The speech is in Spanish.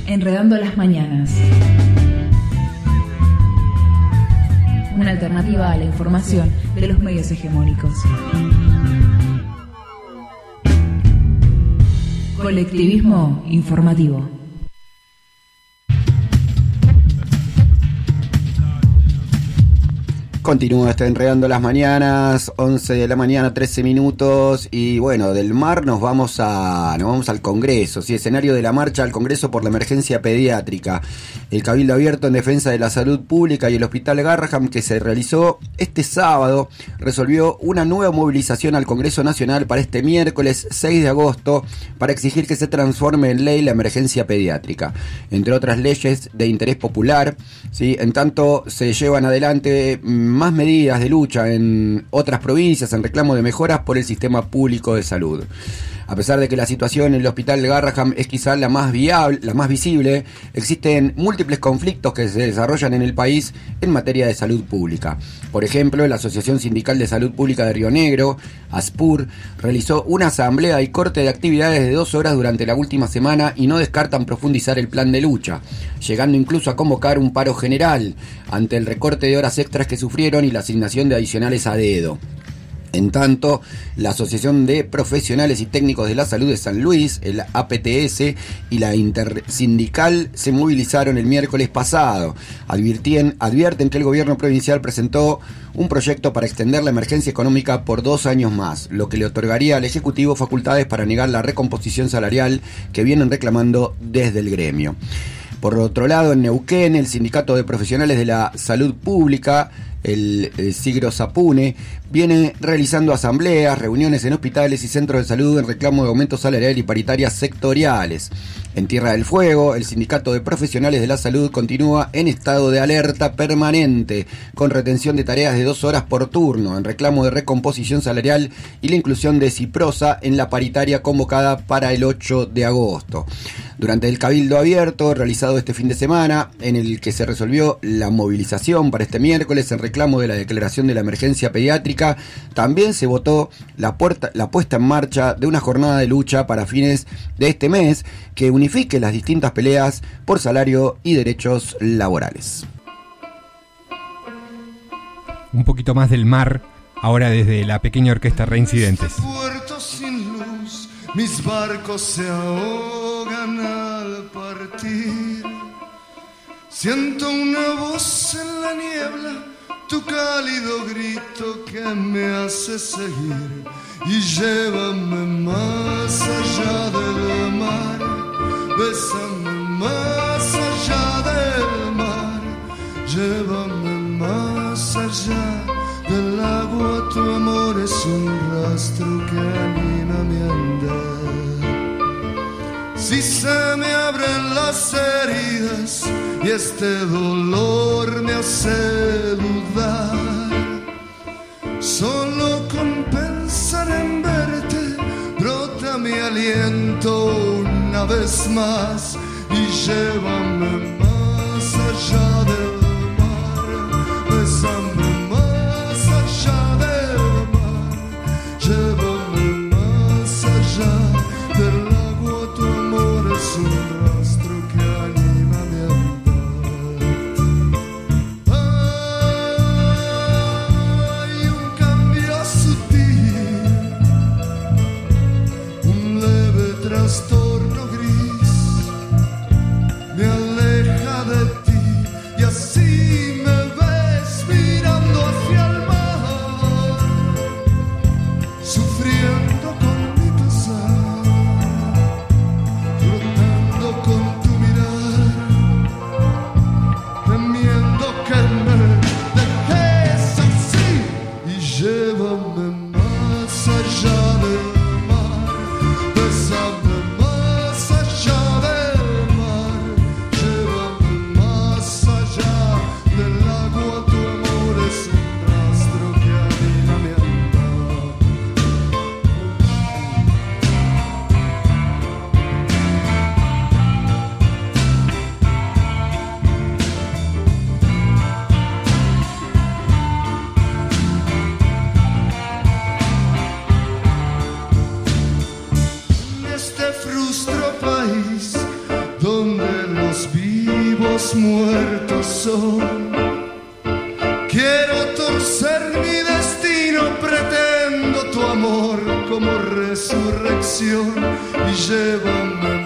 Enredando las mañanas. Una alternativa a la información de los medios hegemónicos. Colectivismo informativo. Continúa Enredando las mañanas, 11 de la mañana, 13 minutos, y bueno, del mar nos vamos al Congreso, ¿sí? Escenario de la marcha al Congreso por la emergencia pediátrica. El Cabildo Abierto en defensa de la salud pública y el Hospital Garrahan, que se realizó este sábado, resolvió una nueva movilización al Congreso Nacional para este miércoles 6 de agosto para exigir que se transforme en ley la emergencia pediátrica, entre otras leyes de interés popular, ¿sí? En tanto se llevan adelante más medidas de lucha en otras provincias en reclamo de mejoras por el sistema público de salud. A pesar de que la situación en el Hospital Garrahan es quizá la más visible, existen múltiples conflictos que se desarrollan en el país en materia de salud pública. Por ejemplo, la Asociación Sindical de Salud Pública de Río Negro, ASPUR, realizó una asamblea y corte de actividades de 2 horas durante la última semana y no descartan profundizar el plan de lucha, llegando incluso a convocar un paro general ante el recorte de horas extras que sufrieron y la asignación de adicionales a dedo. En tanto, la Asociación de Profesionales y Técnicos de la Salud de San Luis, el APTS, y la Intersindical se movilizaron el miércoles pasado. Advierten que el gobierno provincial presentó un proyecto para extender la emergencia económica por 2 años más, lo que le otorgaría al Ejecutivo facultades para negar la recomposición salarial que vienen reclamando desde el gremio. Por otro lado, en Neuquén, el Sindicato de Profesionales de la Salud Pública, el Sigro Sapune, viene realizando asambleas, reuniones en hospitales y centros de salud en reclamo de aumento salarial y paritarias sectoriales. En Tierra del Fuego, el Sindicato de Profesionales de la Salud continúa en estado de alerta permanente, con retención de tareas de 2 horas por turno, en reclamo de recomposición salarial y la inclusión de Ciprosa en la paritaria convocada para el 8 de agosto. Durante el Cabildo Abierto, realizado este fin de semana, en el que se resolvió la movilización para este miércoles en reclamo de la declaración de la emergencia pediátrica, también se votó la puesta en marcha de una jornada de lucha para fines de este mes que unifique las distintas peleas por salario y derechos laborales. Un poquito más del mar, ahora desde la pequeña orquesta Reincidentes. Puerto sin luz, mis barcos se ahogan al partir. Siento una voz en la niebla, tu cálido grito que me hace seguir y llévame más allá del mar, bésame más allá del mar, llévame más allá del agua, tu amor es un rastro que anima mi andar. Si se me abren las heridas y este dolor me hace dudar, solo con pensar en verte brota mi aliento una vez más y llévame más allá del mar, bésame más allá del mar, llévame más allá del agua, tu amor es un rastro que anima mi andar. Trastorno gris me aleja de ti y así me ves mirando hacia el mar, sufriendo con mi pesar, flotando con tu mirar, temiendo que me dejes así y llévame más allá de donde corazón. Quiero torcer mi destino, pretendo tu amor como resurrección y llévame